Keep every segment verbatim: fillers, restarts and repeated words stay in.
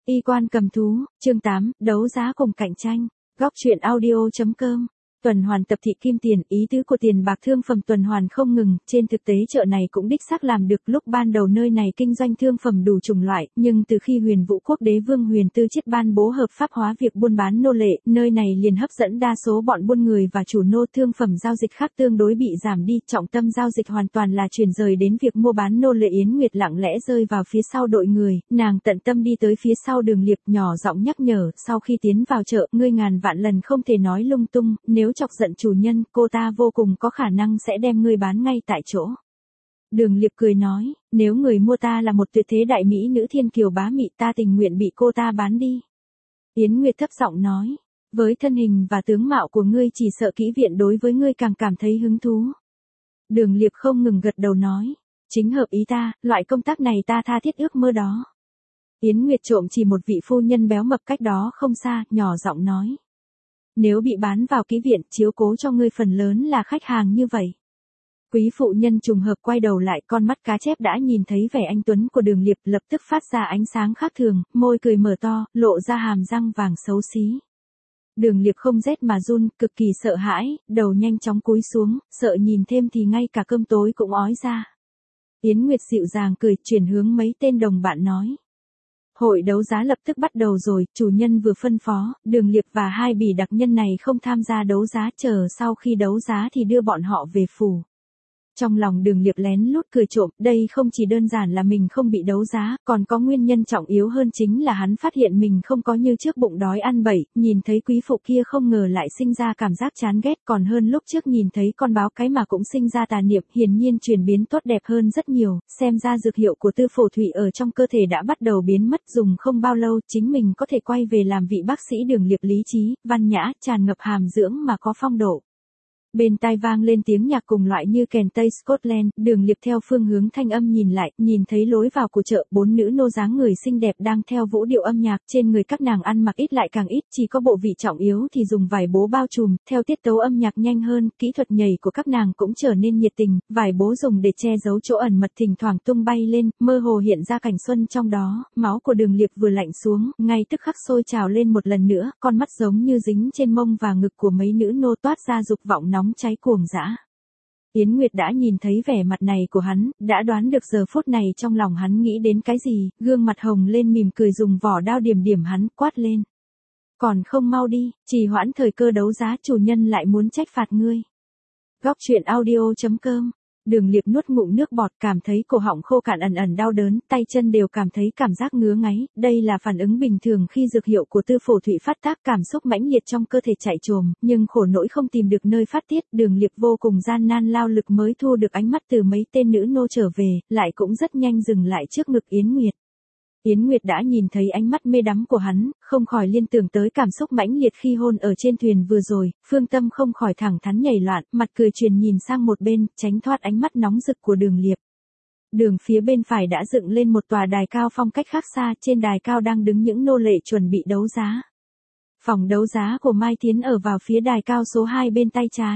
Y quan cầm thú, chương tám, đấu giá cùng cạnh tranh. Góc truyện audio.com. Tuần hoàn tập thị kim tiền, ý tứ của tiền bạc thương phẩm tuần hoàn không ngừng, trên thực tế chợ này cũng đích xác làm được. Lúc ban đầu nơi này kinh doanh thương phẩm đủ chủng loại, nhưng từ khi Huyền Vũ Quốc đế vương Huyền Tư Chiết ban bố hợp pháp hóa việc buôn bán nô lệ, nơi này liền hấp dẫn đa số bọn buôn người và chủ nô. Thương phẩm giao dịch khác tương đối bị giảm đi, trọng tâm giao dịch hoàn toàn là chuyển rời đến việc mua bán nô lệ. Yến Nguyệt lặng lẽ rơi vào phía sau đội người, nàng tận tâm đi tới phía sau Đường Liệp, nhỏ giọng nhắc nhở, sau khi tiến vào chợ, ngươi ngàn vạn lần không thể nói lung tung, nếu chọc giận chủ nhân, cô ta vô cùng có khả năng sẽ đem ngươi bán ngay tại chỗ. Đường Liệp cười nói, nếu người mua ta là một tuyệt thế đại mỹ nữ thiên kiều bá mị, ta tình nguyện bị cô ta bán đi. Yến Nguyệt thấp giọng nói, với thân hình và tướng mạo của ngươi chỉ sợ kỹ viện đối với ngươi càng cảm thấy hứng thú. Đường Liệp không ngừng gật đầu nói, chính hợp ý ta, loại công tác này ta tha thiết ước mơ đó. Yến Nguyệt trộm chỉ một vị phu nhân béo mập cách đó không xa, nhỏ giọng nói. Nếu bị bán vào kỹ viện, chiếu cố cho ngươi phần lớn là khách hàng như vậy. Quý phụ nhân trùng hợp quay đầu lại, con mắt cá chép đã nhìn thấy vẻ anh tuấn của Đường Liệp, lập tức phát ra ánh sáng khác thường, môi cười mở to, lộ ra hàm răng vàng xấu xí. Đường Liệp không rét mà run, cực kỳ sợ hãi, đầu nhanh chóng cúi xuống, sợ nhìn thêm thì ngay cả cơm tối cũng ói ra. Yến Nguyệt dịu dàng cười, chuyển hướng mấy tên đồng bạn nói. Hội đấu giá lập tức bắt đầu rồi, chủ nhân vừa phân phó, Đường Liệp và hai bỉ đặc nhân này không tham gia đấu giá, chờ sau khi đấu giá thì đưa bọn họ về phủ. Trong lòng Đường Liệp lén lút cười trộm, đây không chỉ đơn giản là mình không bị đấu giá, còn có nguyên nhân trọng yếu hơn chính là hắn phát hiện mình không có như trước bụng đói ăn bậy, nhìn thấy quý phụ kia không ngờ lại sinh ra cảm giác chán ghét, còn hơn lúc trước nhìn thấy con báo cái mà cũng sinh ra tà niệm, hiển nhiên chuyển biến tốt đẹp hơn rất nhiều, xem ra dược hiệu của Tư Phổ Thủy ở trong cơ thể đã bắt đầu biến mất, dùng không bao lâu, chính mình có thể quay về làm vị bác sĩ. Đường Liệp lý trí, văn nhã, tràn ngập hàm dưỡng mà có phong độ. Bên tai vang lên tiếng nhạc cùng loại như kèn Tây Scotland, Đường Liệp theo phương hướng thanh âm nhìn lại, nhìn thấy lối vào của chợ, bốn nữ nô dáng người xinh đẹp đang theo vũ điệu âm nhạc, trên người các nàng ăn mặc ít lại càng ít, chỉ có bộ vị trọng yếu thì dùng vải bố bao trùm, theo tiết tấu âm nhạc nhanh hơn, kỹ thuật nhảy của các nàng cũng trở nên nhiệt tình, vải bố dùng để che giấu chỗ ẩn mật thỉnh thoảng tung bay lên, mơ hồ hiện ra cảnh xuân trong đó. Máu của Đường Liệp vừa lạnh xuống, ngay tức khắc sôi trào lên một lần nữa, con mắt giống như dính trên mông và ngực của mấy nữ nô toát ra dục vọng nóng cháy cuồng dã. Yến Nguyệt đã nhìn thấy vẻ mặt này của hắn, đã đoán được giờ phút này trong lòng hắn nghĩ đến cái gì, gương mặt hồng lên mỉm cười, dùng vỏ đao điểm điểm hắn, quát lên. Còn không mau đi, trì hoãn thời cơ đấu giá, chủ nhân lại muốn trách phạt ngươi. Góc truyện audio.com. Đường Liệp nuốt ngụm nước bọt, cảm thấy cổ họng khô cạn, ẩn ẩn đau đớn, tay chân đều cảm thấy cảm giác ngứa ngáy, đây là phản ứng bình thường khi dược hiệu của Tư Phổ Thủy phát tác, cảm xúc mãnh liệt trong cơ thể chạy trồm, nhưng khổ nỗi không tìm được nơi phát tiết, Đường Liệp vô cùng gian nan lao lực mới thu được ánh mắt từ mấy tên nữ nô trở về, lại cũng rất nhanh dừng lại trước ngực Yến Nguyệt. Yến Nguyệt đã nhìn thấy ánh mắt mê đắm của hắn, không khỏi liên tưởng tới cảm xúc mãnh liệt khi hôn ở trên thuyền vừa rồi, phương tâm không khỏi thẳng thắn nhảy loạn, mặt cười truyền nhìn sang một bên, tránh thoát ánh mắt nóng rực của Đường Liệp. Đường phía bên phải đã dựng lên một tòa đài cao phong cách khác xa, trên đài cao đang đứng những nô lệ chuẩn bị đấu giá. Phòng đấu giá của Mai Thiến ở vào phía đài cao số hai bên tay trái.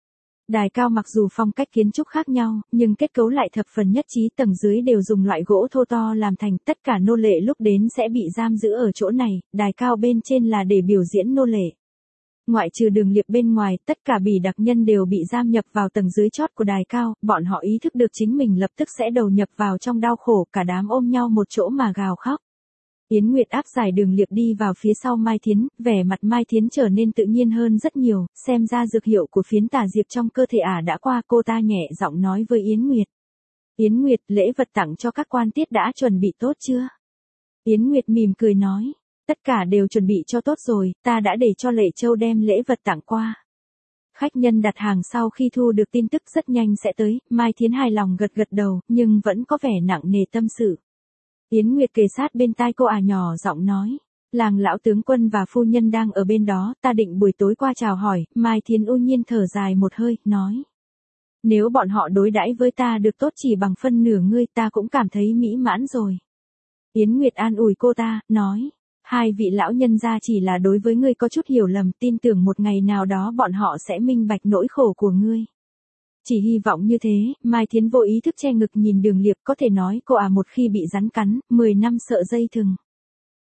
Đài cao mặc dù phong cách kiến trúc khác nhau, nhưng kết cấu lại thập phần nhất trí, tầng dưới đều dùng loại gỗ thô to làm thành, tất cả nô lệ lúc đến sẽ bị giam giữ ở chỗ này, đài cao bên trên là để biểu diễn nô lệ. Ngoại trừ Đường Liệp bên ngoài, tất cả bỉ đặc nhân đều bị giam nhập vào tầng dưới chót của đài cao, bọn họ ý thức được chính mình lập tức sẽ đầu nhập vào trong đau khổ, cả đám ôm nhau một chỗ mà gào khóc. Yến Nguyệt áp giải Đường Liệp đi vào phía sau Mai Thiến, vẻ mặt Mai Thiến trở nên tự nhiên hơn rất nhiều, xem ra dược hiệu của phiến tà diệp trong cơ thể ả đã qua, cô ta nhẹ giọng nói với Yến Nguyệt. Yến Nguyệt, lễ vật tặng cho các quan tiết đã chuẩn bị tốt chưa? Yến Nguyệt mỉm cười nói, tất cả đều chuẩn bị cho tốt rồi, ta đã để cho Lệ Châu đem lễ vật tặng qua. Khách nhân đặt hàng sau khi thu được tin tức rất nhanh sẽ tới, Mai Thiến hài lòng gật gật đầu, nhưng vẫn có vẻ nặng nề tâm sự. Yến Nguyệt kề sát bên tai cô, à nhỏ giọng nói, làng lão tướng quân và phu nhân đang ở bên đó, ta định buổi tối qua chào hỏi. Mai Thiến u nhiên thở dài một hơi, nói, nếu bọn họ đối đãi với ta được tốt chỉ bằng phân nửa ngươi, ta cũng cảm thấy mỹ mãn rồi. Yến Nguyệt an ủi cô ta, nói, hai vị lão nhân gia chỉ là đối với ngươi có chút hiểu lầm, tin tưởng một ngày nào đó bọn họ sẽ minh bạch nỗi khổ của ngươi. Chỉ hy vọng như thế. Mai Thiến vô ý thức che ngực nhìn Đường Liệp, có thể nói cô à một khi bị rắn cắn, mười năm sợ dây thừng.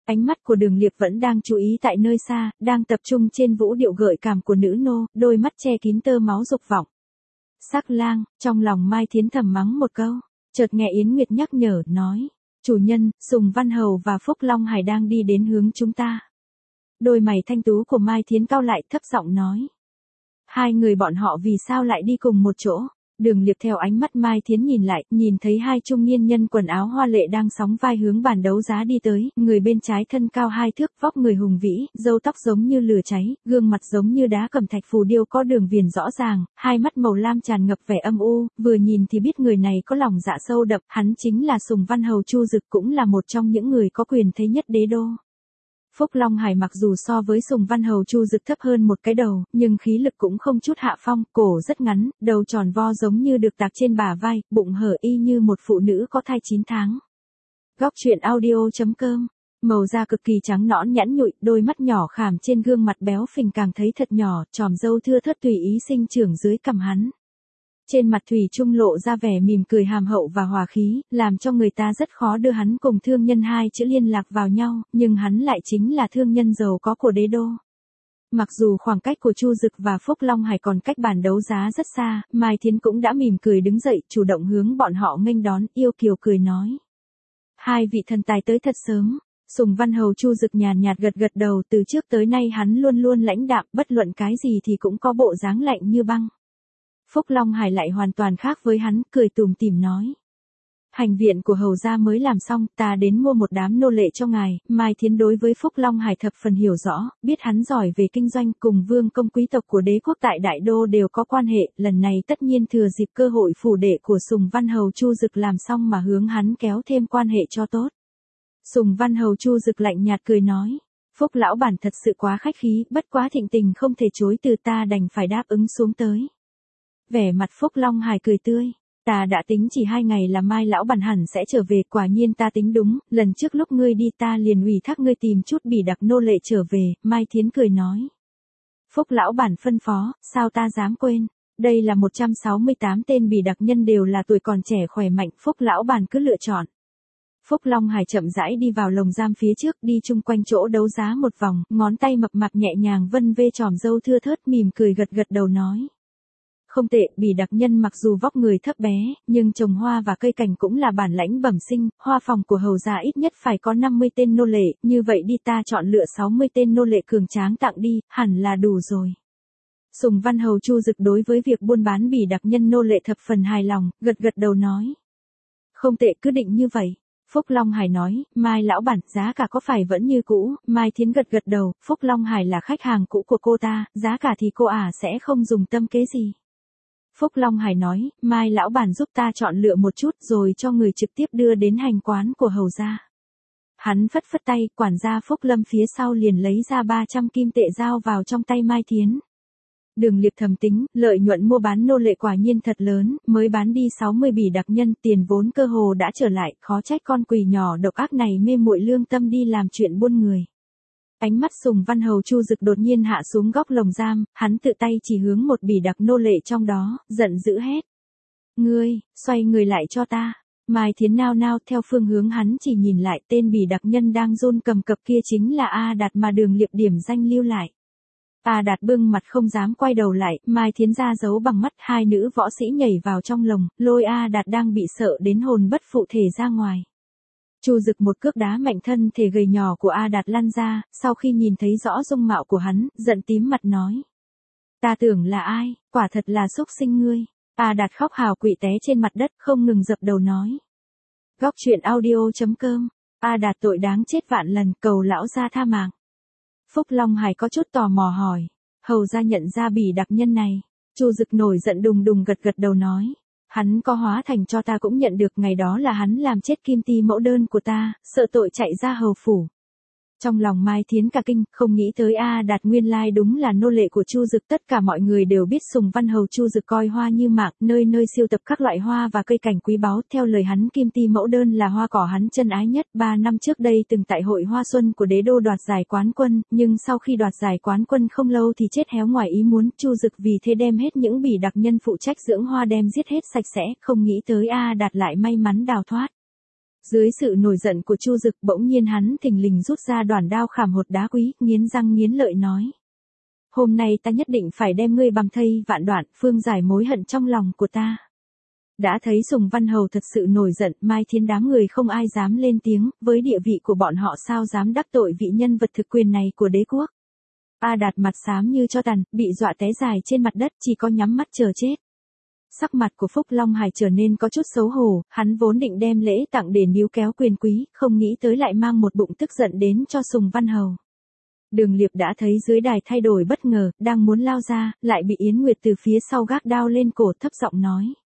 Ánh mắt của Đường Liệp vẫn đang chú ý tại nơi xa, đang tập trung trên vũ điệu gợi cảm của nữ nô, đôi mắt che kín tơ máu dục vọng. Sắc lang, trong lòng Mai Thiến thầm mắng một câu, chợt nghe Yến Nguyệt nhắc nhở, nói, chủ nhân, Sùng Văn Hầu và Phúc Long Hải đang đi đến hướng chúng ta. Đôi mày thanh tú của Mai Thiến cau lại, thấp giọng nói. Hai người bọn họ vì sao lại đi cùng một chỗ? Đường Liệp theo ánh mắt Mai Thiến nhìn lại, nhìn thấy hai trung niên nhân quần áo hoa lệ đang sóng vai hướng bàn đấu giá đi tới, người bên trái thân cao hai thước, vóc người hùng vĩ, râu tóc giống như lửa cháy, gương mặt giống như đá cẩm thạch phù điêu có đường viền rõ ràng, hai mắt màu lam tràn ngập vẻ âm u, vừa nhìn thì biết người này có lòng dạ sâu đậm, hắn chính là Sùng Văn Hầu Chu Dực, cũng là một trong những người có quyền thế nhất đế đô. Phúc Long Hải mặc dù so với Sùng Văn Hầu Chu Dực thấp hơn một cái đầu, nhưng khí lực cũng không chút hạ phong, cổ rất ngắn, đầu tròn vo giống như được tạc trên bả vai, bụng hở y như một phụ nữ có thai chín tháng. Góc truyện audio chấm com. Màu da cực kỳ trắng nõn nhẵn nhụi, đôi mắt nhỏ khảm trên gương mặt béo phình càng thấy thật nhỏ, chòm râu thưa thớt tùy ý sinh trưởng dưới cằm hắn. Trên mặt thủy chung lộ ra vẻ mỉm cười hàm hậu và hòa khí, làm cho người ta rất khó đưa hắn cùng thương nhân hai chữ liên lạc vào nhau, nhưng hắn lại chính là thương nhân giàu có của đế đô. Mặc dù khoảng cách của Chu Dực và Phúc Long Hải còn cách bàn đấu giá rất xa, Mai Thiến cũng đã mỉm cười đứng dậy, chủ động hướng bọn họ nghênh đón, yêu kiều cười nói. Hai vị thần tài tới thật sớm. Sùng Văn Hầu Chu Dực nhàn nhạt gật gật đầu, từ trước tới nay hắn luôn luôn lãnh đạm, bất luận cái gì thì cũng có bộ dáng lạnh như băng. Phúc Long Hải lại hoàn toàn khác với hắn, cười tủm tỉm nói. Hành viện của hầu gia mới làm xong, ta đến mua một đám nô lệ cho ngài. Mai Thiến đối với Phúc Long Hải thập phần hiểu rõ, biết hắn giỏi về kinh doanh, cùng vương công quý tộc của đế quốc tại Đại Đô đều có quan hệ, lần này tất nhiên thừa dịp cơ hội phủ đệ của Sùng Văn Hầu Chu Dực làm xong mà hướng hắn kéo thêm quan hệ cho tốt. Sùng Văn Hầu Chu Dực lạnh nhạt cười nói. Phúc lão bản thật sự quá khách khí, bất quá thịnh tình không thể chối từ, ta đành phải đáp ứng xuống tới. Vẻ mặt Phúc Long Hải cười tươi. Ta đã tính chỉ hai ngày là mai lão bản hẳn sẽ trở về, quả nhiên ta tính đúng, lần trước lúc ngươi đi ta liền ủy thác ngươi tìm chút bỉ đặc nô lệ trở về. Mai Thiến cười nói. Phúc lão bản phân phó, sao ta dám quên, đây là một trăm sáu mươi tám tên bỉ đặc nhân đều là tuổi còn trẻ khỏe mạnh, Phúc lão bản cứ lựa chọn. Phúc Long Hải chậm rãi đi vào lồng giam phía trước, đi chung quanh chỗ đấu giá một vòng, ngón tay mập mạp nhẹ nhàng vân vê chòm râu thưa thớt, mỉm cười gật gật đầu nói. Không tệ, bỉ đặc nhân mặc dù vóc người thấp bé, nhưng trồng hoa và cây cảnh cũng là bản lãnh bẩm sinh, hoa phòng của hầu gia ít nhất phải có năm mươi tên nô lệ, như vậy đi ta chọn lựa sáu mươi tên nô lệ cường tráng tặng đi, hẳn là đủ rồi. Sùng Văn Hầu Chu Dực đối với việc buôn bán bỉ đặc nhân nô lệ thập phần hài lòng, gật gật đầu nói. Không tệ, cứ định như vậy. Phúc Long Hải nói, Mai lão bản, giá cả có phải vẫn như cũ? Mai Thiến gật gật đầu, Phúc Long Hải là khách hàng cũ của cô ta, giá cả thì cô ả à sẽ không dùng tâm kế gì. Phúc Long Hải nói, Mai lão bản giúp ta chọn lựa một chút rồi cho người trực tiếp đưa đến hành quán của hầu gia. Hắn phất phất tay, quản gia Phúc Lâm phía sau liền lấy ra ba trăm kim tệ giao vào trong tay Mai Thiến. Đường Liệp thầm tính, lợi nhuận mua bán nô lệ quả nhiên thật lớn, mới bán đi sáu mươi bỉ đặc nhân, tiền vốn cơ hồ đã trở lại, khó trách con quỷ nhỏ độc ác này mê muội lương tâm đi làm chuyện buôn người. Ánh mắt Sùng Văn Hầu Chu Dực đột nhiên hạ xuống góc lồng giam, hắn tự tay chỉ hướng một bỉ đặc nô lệ trong đó, giận dữ hét. Ngươi, xoay người lại cho ta. Mai Thiến nao nao theo phương hướng hắn chỉ nhìn lại, tên bỉ đặc nhân đang run cầm cập kia chính là A Đạt mà Đường Liệp điểm danh lưu lại. A Đạt bưng mặt không dám quay đầu lại, Mai Thiến ra giấu bằng mắt, hai nữ võ sĩ nhảy vào trong lồng, lôi A Đạt đang bị sợ đến hồn bất phụ thể ra ngoài. Chu Dực một cước đá mạnh thân thể gầy nhỏ của A Đạt lăn ra, sau khi nhìn thấy rõ dung mạo của hắn, giận tím mặt nói. Ta tưởng là ai, quả thật là xúc sinh ngươi. A Đạt khóc hào quỵ té trên mặt đất, không ngừng dập đầu nói. Góc truyện audio chấm com. A Đạt tội đáng chết vạn lần, cầu lão gia tha mạng. Phúc Long Hải có chút tò mò hỏi. Hầu gia nhận ra bỉ đặc nhân này. Chu Dực nổi giận đùng đùng gật gật đầu nói. Hắn có hóa thành cho ta cũng nhận được, ngày đó là hắn làm chết Kim Ti mẫu đơn của ta, sợ tội chạy ra hầu phủ. Trong lòng Mai Thiến cả kinh, không nghĩ tới A Đạt nguyên lai đúng là nô lệ của Chu Dực. Tất cả mọi người đều biết Sùng Văn Hầu Chu Dực coi hoa như mạng, nơi nơi siêu tập các loại hoa và cây cảnh quý báu. Theo lời hắn, Kim Ti mẫu đơn là hoa cỏ hắn chân ái nhất. Ba năm trước đây từng tại hội hoa xuân của đế đô đoạt giải quán quân, nhưng sau khi đoạt giải quán quân không lâu thì chết héo ngoài ý muốn. Chu Dực vì thế đem hết những bỉ đặc nhân phụ trách dưỡng hoa đem giết hết sạch sẽ, không nghĩ tới A Đạt lại may mắn đào thoát. Dưới sự nổi giận của Chu Dực bỗng nhiên hắn thình lình rút ra đoản đao khảm hột đá quý, nghiến răng nghiến lợi nói. Hôm nay ta nhất định phải đem ngươi bằm thây vạn đoạn, phương giải mối hận trong lòng của ta. Đã thấy Sùng Văn Hầu thật sự nổi giận, Mai Thiến đám người không ai dám lên tiếng, với địa vị của bọn họ sao dám đắc tội vị nhân vật thực quyền này của đế quốc. A Đạt mặt xám như cho tàn, bị dọa té dài trên mặt đất, chỉ có nhắm mắt chờ chết. Sắc mặt của Phúc Long Hải trở nên có chút xấu hổ, hắn vốn định đem lễ tặng để níu kéo quyền quý, không nghĩ tới lại mang một bụng tức giận đến cho Sùng Văn Hầu. Đường Liệp đã thấy dưới đài thay đổi bất ngờ, đang muốn lao ra, lại bị Yến Nguyệt từ phía sau gác đao lên cổ thấp giọng nói.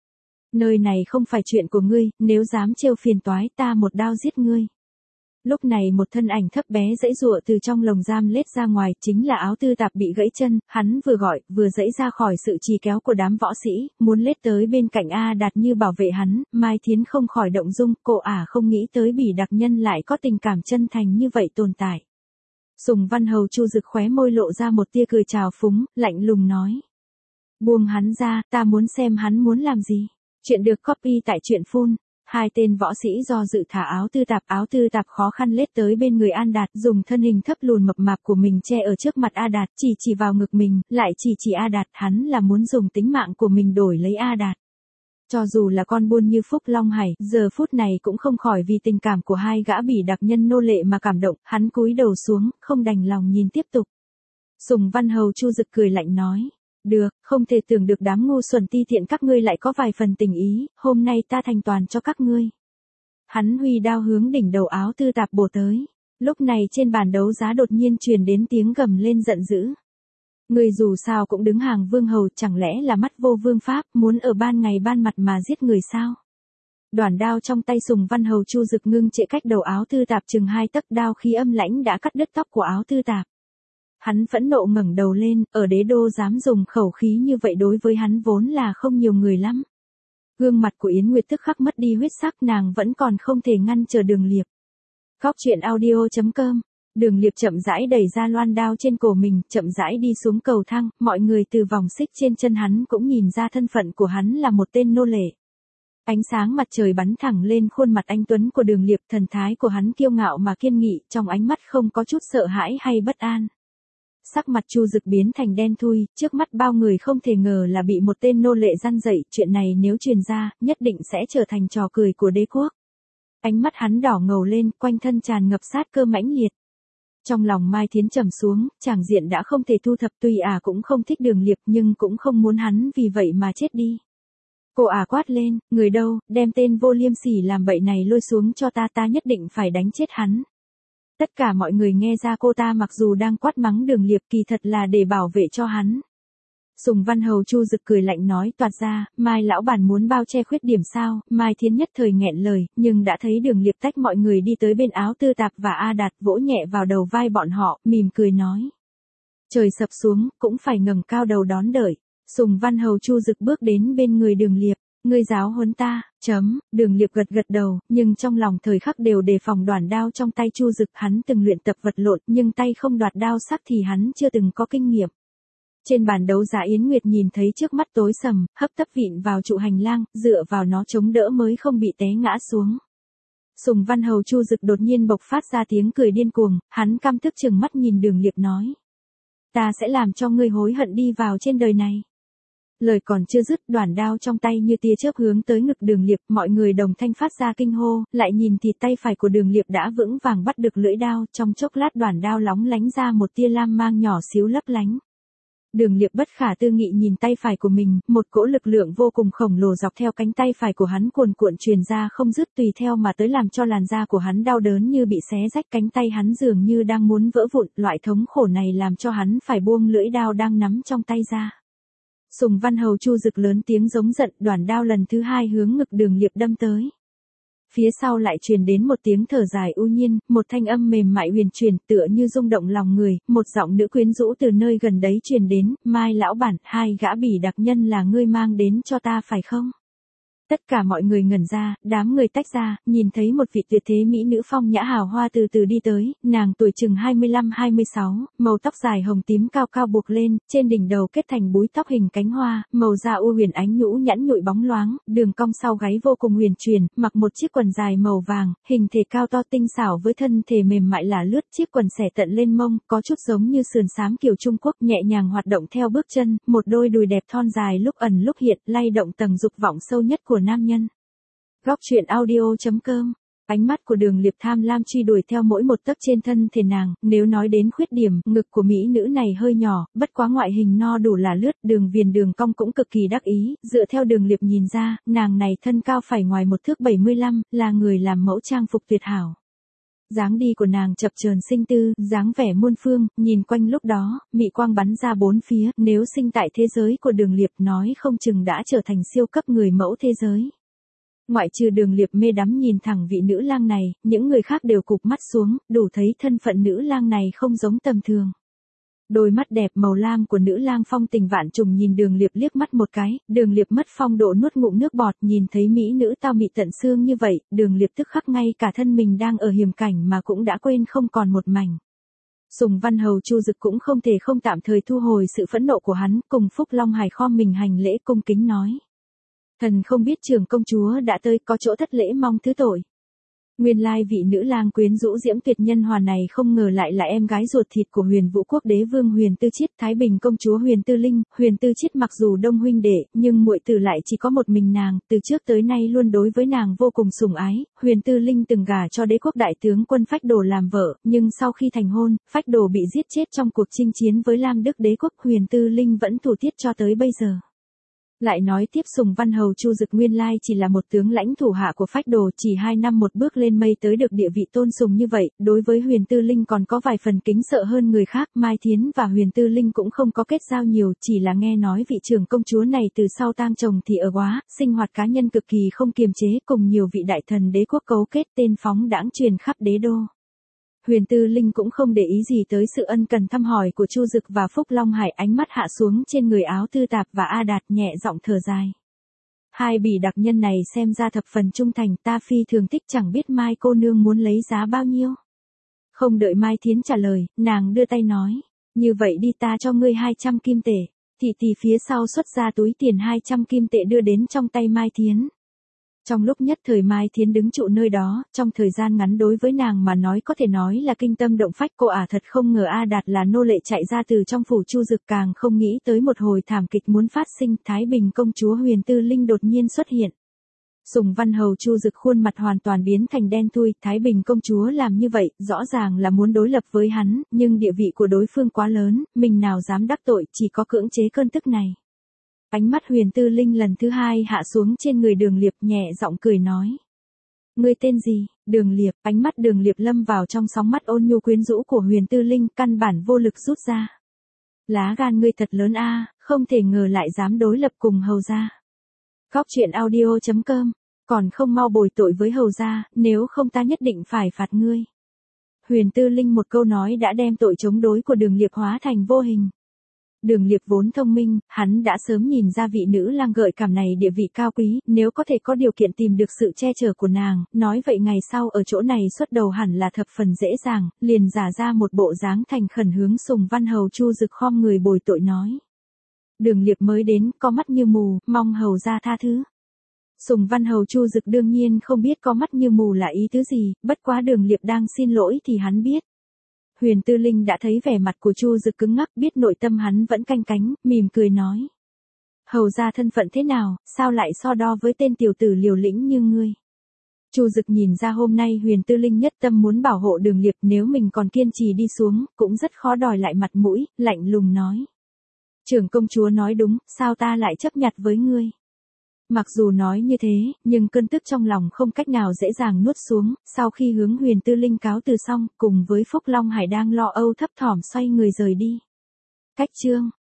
Nơi này không phải chuyện của ngươi, nếu dám trêu phiền toái ta một đao giết ngươi. Lúc này một thân ảnh thấp bé giãy giụa từ trong lồng giam lết ra ngoài, chính là Áo Tư Tạp bị gãy chân, hắn vừa gọi, vừa giãy ra khỏi sự trì kéo của đám võ sĩ, muốn lết tới bên cạnh A Đạt như bảo vệ hắn, Mai Thiến không khỏi động dung, cô ả không nghĩ tới Bỉ Đặc Nhân lại có tình cảm chân thành như vậy tồn tại. Sùng Văn Hầu Chu Dực khóe môi lộ ra một tia cười trào phúng, lạnh lùng nói. Buông hắn ra, ta muốn xem hắn muốn làm gì. Chuyện được copy tại truyện phun. Hai tên võ sĩ do dự thả Áo Tư Tạp, Áo Tư Tạp khó khăn lết tới bên người An Đạt, dùng thân hình thấp lùn mập mạp của mình che ở trước mặt A Đạt, chỉ chỉ vào ngực mình, lại chỉ chỉ A Đạt, hắn là muốn dùng tính mạng của mình đổi lấy A Đạt. Cho dù là con buôn như Phúc Long Hải, giờ phút này cũng không khỏi vì tình cảm của hai gã Bỉ Đặc Nhân nô lệ mà cảm động, hắn cúi đầu xuống, không đành lòng nhìn tiếp tục. Sùng Văn Hầu Chu Dực cười lạnh nói. Được, không thể tưởng được đám ngu xuẩn ti tiện các ngươi lại có vài phần tình ý, hôm nay ta thành toàn cho các ngươi. Hắn huy đao hướng đỉnh đầu Áo Tư Tạp bổ tới. Lúc này trên bàn đấu giá đột nhiên truyền đến tiếng gầm lên giận dữ. Ngươi dù sao cũng đứng hàng vương hầu, chẳng lẽ là mắt vô vương pháp, muốn ở ban ngày ban mặt mà giết người sao? Đoản đao trong tay Sùng Văn Hầu Chu Dực ngưng trệ cách đầu Áo Tư Tạp chừng hai tấc, đao khí âm lãnh đã cắt đứt tóc của Áo Tư Tạp. Hắn phẫn nộ ngẩng đầu lên, ở đế đô dám dùng khẩu khí như vậy đối với hắn vốn là không nhiều người lắm. Gương mặt của Yến Nguyệt tức khắc mất đi huyết sắc, nàng vẫn còn không thể ngăn chờ Đường Liệp. Góc truyện audio chấm com. Đường Liệp chậm rãi đẩy ra loan đao trên cổ mình, chậm rãi đi xuống cầu thang, mọi người từ vòng xích trên chân hắn cũng nhìn ra thân phận của hắn là một tên nô lệ. Ánh sáng mặt trời bắn thẳng lên khuôn mặt anh tuấn của Đường Liệp, thần thái của hắn kiêu ngạo mà kiên nghị, trong ánh mắt không có chút sợ hãi hay bất an. Sắc mặt Chu Dực biến thành đen thui, trước mắt bao người không thể ngờ là bị một tên nô lệ răn dậy, chuyện này nếu truyền ra, nhất định sẽ trở thành trò cười của đế quốc. Ánh mắt hắn đỏ ngầu lên, quanh thân tràn ngập sát cơ mãnh liệt. Trong lòng Mai Thiến trầm xuống, tràng diện đã không thể thu thập, tuy ả cũng không thích Đường Liệp nhưng cũng không muốn hắn vì vậy mà chết đi. Cô ả quát lên, người đâu, đem tên vô liêm sỉ làm bậy này lôi xuống cho ta, ta nhất định phải đánh chết hắn. Tất cả mọi người nghe ra cô ta mặc dù đang quát mắng Đường Liệp kỳ thật là để bảo vệ cho hắn. Sùng Văn Hầu Chu Dực cười lạnh nói toạt ra, Mai lão bản muốn bao che khuyết điểm sao? Mai Thiến nhất thời nghẹn lời, nhưng đã thấy Đường Liệp tách mọi người đi tới bên Áo Tư Tạp và A Đạt, vỗ nhẹ vào đầu vai bọn họ, mỉm cười nói. Trời sập xuống, cũng phải ngẩng cao đầu đón đợi. Sùng Văn Hầu Chu Dực bước đến bên người Đường Liệp. Ngươi giáo huấn ta, chấm, Đường Liệp gật gật đầu, nhưng trong lòng thời khắc đều đề phòng đoản đao trong tay Chu Dực, hắn từng luyện tập vật lộn, nhưng tay không đoạt đao sắc thì hắn chưa từng có kinh nghiệm. Trên bàn đấu giá Yến Nguyệt nhìn thấy trước mắt tối sầm, hấp tấp vịn vào trụ hành lang, dựa vào nó chống đỡ mới không bị té ngã xuống. Sùng Văn Hầu Chu Dực đột nhiên bộc phát ra tiếng cười điên cuồng, hắn căm tức trừng mắt nhìn Đường Liệp nói. Ta sẽ làm cho ngươi hối hận đi vào trên đời này. Lời còn chưa dứt, đoản đao trong tay như tia chớp hướng tới ngực Đường Liệp, mọi người đồng thanh phát ra kinh hô, lại nhìn thì tay phải của Đường Liệp đã vững vàng bắt được lưỡi đao, trong chốc lát đoản đao lóng lánh ra một tia lam mang nhỏ xíu lấp lánh. Đường Liệp bất khả tư nghị nhìn tay phải của mình, một cỗ lực lượng vô cùng khổng lồ dọc theo cánh tay phải của hắn cuồn cuộn truyền ra không dứt, tùy theo mà tới làm cho làn da của hắn đau đớn như bị xé rách, cánh tay hắn dường như đang muốn vỡ vụn, loại thống khổ này làm cho hắn phải buông lưỡi đao đang nắm trong tay ra. Sùng Văn Hầu Chu Dực lớn tiếng giống giận, đoản đao lần thứ hai hướng ngực Đường Liệp đâm tới. Phía sau lại truyền đến một tiếng thở dài u nhiên, một thanh âm mềm mại huyền truyền, tựa như rung động lòng người, một giọng nữ quyến rũ từ nơi gần đấy truyền đến, Mai lão bản, hai gã Bỉ Đặc Nhân là ngươi mang đến cho ta phải không? Tất cả mọi người ngẩn ra, đám người tách ra, nhìn thấy một vị tuyệt thế mỹ nữ phong nhã hào hoa từ từ đi tới, nàng tuổi chừng hai mươi lăm hai mươi sáu, màu tóc dài hồng tím cao cao buộc lên, trên đỉnh đầu kết thành búi tóc hình cánh hoa, màu da u huyền ánh nhũ nhẵn nhụi bóng loáng, đường cong sau gáy vô cùng huyền chuyển, mặc một chiếc quần dài màu vàng, hình thể cao to tinh xảo với thân thể mềm mại lả lướt, chiếc quần xẻ tận lên mông, có chút giống như sườn xám kiểu Trung Quốc, nhẹ nhàng hoạt động theo bước chân, một đôi đùi đẹp thon dài lúc ẩn lúc hiện, lay động tầng dục vọng sâu nhất của nam nhân. Góc truyện audio.com. Ánh mắt của Đường Liệp tham lam truy đuổi theo mỗi một tấc trên thân thể nàng, nếu nói đến khuyết điểm, ngực của mỹ nữ này hơi nhỏ, bất quá ngoại hình no đủ là lướt, đường viền đường cong cũng cực kỳ đắc ý, dựa theo Đường Liệp nhìn ra, nàng này thân cao phải ngoài một thước bảy mươi lăm, là người làm mẫu trang phục tuyệt hảo. Dáng đi của nàng chập chờn sinh tư, dáng vẻ muôn phương, nhìn quanh lúc đó, mị quang bắn ra bốn phía, nếu sinh tại thế giới của Đường Liệp nói không chừng đã trở thành siêu cấp người mẫu thế giới. Ngoại trừ Đường Liệp mê đắm nhìn thẳng vị nữ lang này, những người khác đều cụp mắt xuống, đủ thấy thân phận nữ lang này không giống tầm thường. Đôi mắt đẹp màu lam của nữ lang phong tình vạn trùng nhìn Đường Liệp liếc mắt một cái, Đường Liệp mất phong độ nuốt ngụm nước bọt, nhìn thấy mỹ nữ tao mị tận xương như vậy, Đường Liệp tức khắc ngay cả thân mình đang ở hiểm cảnh mà cũng đã quên không còn một mảnh. Sùng Văn Hầu Chu Dực cũng không thể không tạm thời thu hồi sự phẫn nộ của hắn, cùng Phúc Long Hải khom mình hành lễ cung kính nói. Thần không biết trưởng công chúa đã tới, có chỗ thất lễ mong thứ tội. Nguyên lai vị nữ lang quyến rũ diễm tuyệt nhân hòa này không ngờ lại là em gái ruột thịt của Huyền Vũ Quốc đế vương Huyền Tư Chiết, Thái Bình công chúa Huyền Tư Linh. Huyền Tư Chiết mặc dù đông huynh đệ, nhưng muội tử lại chỉ có một mình nàng, từ trước tới nay luôn đối với nàng vô cùng sủng ái. Huyền Tư Linh từng gả cho đế quốc đại tướng quân Phách Đồ làm vợ, nhưng sau khi thành hôn, Phách Đồ bị giết chết trong cuộc chinh chiến với Lam Đức đế quốc, Huyền Tư Linh vẫn thủ tiết cho tới bây giờ. Lại nói tiếp Sùng Văn Hầu Chu Dực nguyên lai chỉ là một tướng lãnh thủ hạ của Phách Đồ, chỉ hai năm một bước lên mây tới được địa vị tôn sùng như vậy, đối với Huyền Tư Linh còn có vài phần kính sợ hơn người khác. Mai Thiến và Huyền Tư Linh cũng không có kết giao nhiều, chỉ là nghe nói vị trưởng công chúa này từ sau tang chồng thì ở quá, sinh hoạt cá nhân cực kỳ không kiềm chế, cùng nhiều vị đại thần đế quốc cấu kết, tên phóng đãng truyền khắp đế đô. Huyền Tư Linh cũng không để ý gì tới sự ân cần thăm hỏi của Chu Dực và Phúc Long Hải, ánh mắt hạ xuống trên người Áo Tư Tạp và A Đạt, nhẹ giọng thở dài. Hai bỉ đặc nhân này xem ra thập phần trung thành, ta phi thường thích, chẳng biết Mai cô nương muốn lấy giá bao nhiêu. Không đợi Mai Thiến trả lời, nàng đưa tay nói, như vậy đi, ta cho ngươi hai trăm kim tệ. Thị tỷ phía sau xuất ra túi tiền hai trăm kim tệ đưa đến trong tay Mai Thiến. Trong lúc nhất thời Mai Thiến đứng trụ nơi đó, trong thời gian ngắn đối với nàng mà nói có thể nói là kinh tâm động phách, cô ả à thật không ngờ A Đạt là nô lệ chạy ra từ trong phủ Chu Dực, càng không nghĩ tới một hồi thảm kịch muốn phát sinh, Thái Bình công chúa Huyền Tư Linh đột nhiên xuất hiện. Sùng Văn Hầu Chu Dực khuôn mặt hoàn toàn biến thành đen thui, Thái Bình công chúa làm như vậy, rõ ràng là muốn đối lập với hắn, nhưng địa vị của đối phương quá lớn, mình nào dám đắc tội, chỉ có cưỡng chế cơn tức này. Ánh mắt Huyền Tư Linh lần thứ hai hạ xuống trên người Đường Liệp, nhẹ giọng cười nói. Ngươi tên gì? Đường Liệp. Ánh mắt Đường Liệp lâm vào trong sóng mắt ôn nhu quyến rũ của Huyền Tư Linh, căn bản vô lực rút ra. Lá gan ngươi thật lớn a, không thể ngờ lại dám đối lập cùng hầu gia. Góc truyện audio.com. Còn không mau bồi tội với hầu gia, nếu không ta nhất định phải phạt ngươi. Huyền Tư Linh một câu nói đã đem tội chống đối của Đường Liệp hóa thành vô hình. Đường Liệp vốn thông minh, hắn đã sớm nhìn ra vị nữ lang gợi cảm này địa vị cao quý, nếu có thể có điều kiện tìm được sự che chở của nàng, nói vậy ngày sau ở chỗ này xuất đầu hẳn là thập phần dễ dàng, liền giả ra một bộ dáng thành khẩn hướng Sùng Văn Hầu Chu Dực khom người bồi tội nói. Đường Liệp mới đến, có mắt như mù, mong hầu ra tha thứ. Sùng Văn Hầu Chu Dực đương nhiên không biết có mắt như mù là ý tứ gì, bất quá Đường Liệp đang xin lỗi thì hắn biết. Huyền Tư Linh đã thấy vẻ mặt của Chu Dực cứng ngắc, biết nội tâm hắn vẫn canh cánh, mỉm cười nói. Hầu ra thân phận thế nào, sao lại so đo với tên tiểu tử liều lĩnh như ngươi. Chu Dực nhìn ra hôm nay Huyền Tư Linh nhất tâm muốn bảo hộ Đường Liệp, nếu mình còn kiên trì đi xuống, cũng rất khó đòi lại mặt mũi, lạnh lùng nói. Trưởng công chúa nói đúng, sao ta lại chấp nhặt với ngươi. Mặc dù nói như thế, nhưng cơn tức trong lòng không cách nào dễ dàng nuốt xuống, sau khi hướng Huyền Tư Linh cáo từ xong, cùng với Phúc Long Hải đang lo âu thấp thỏm xoay người rời đi. Cách chương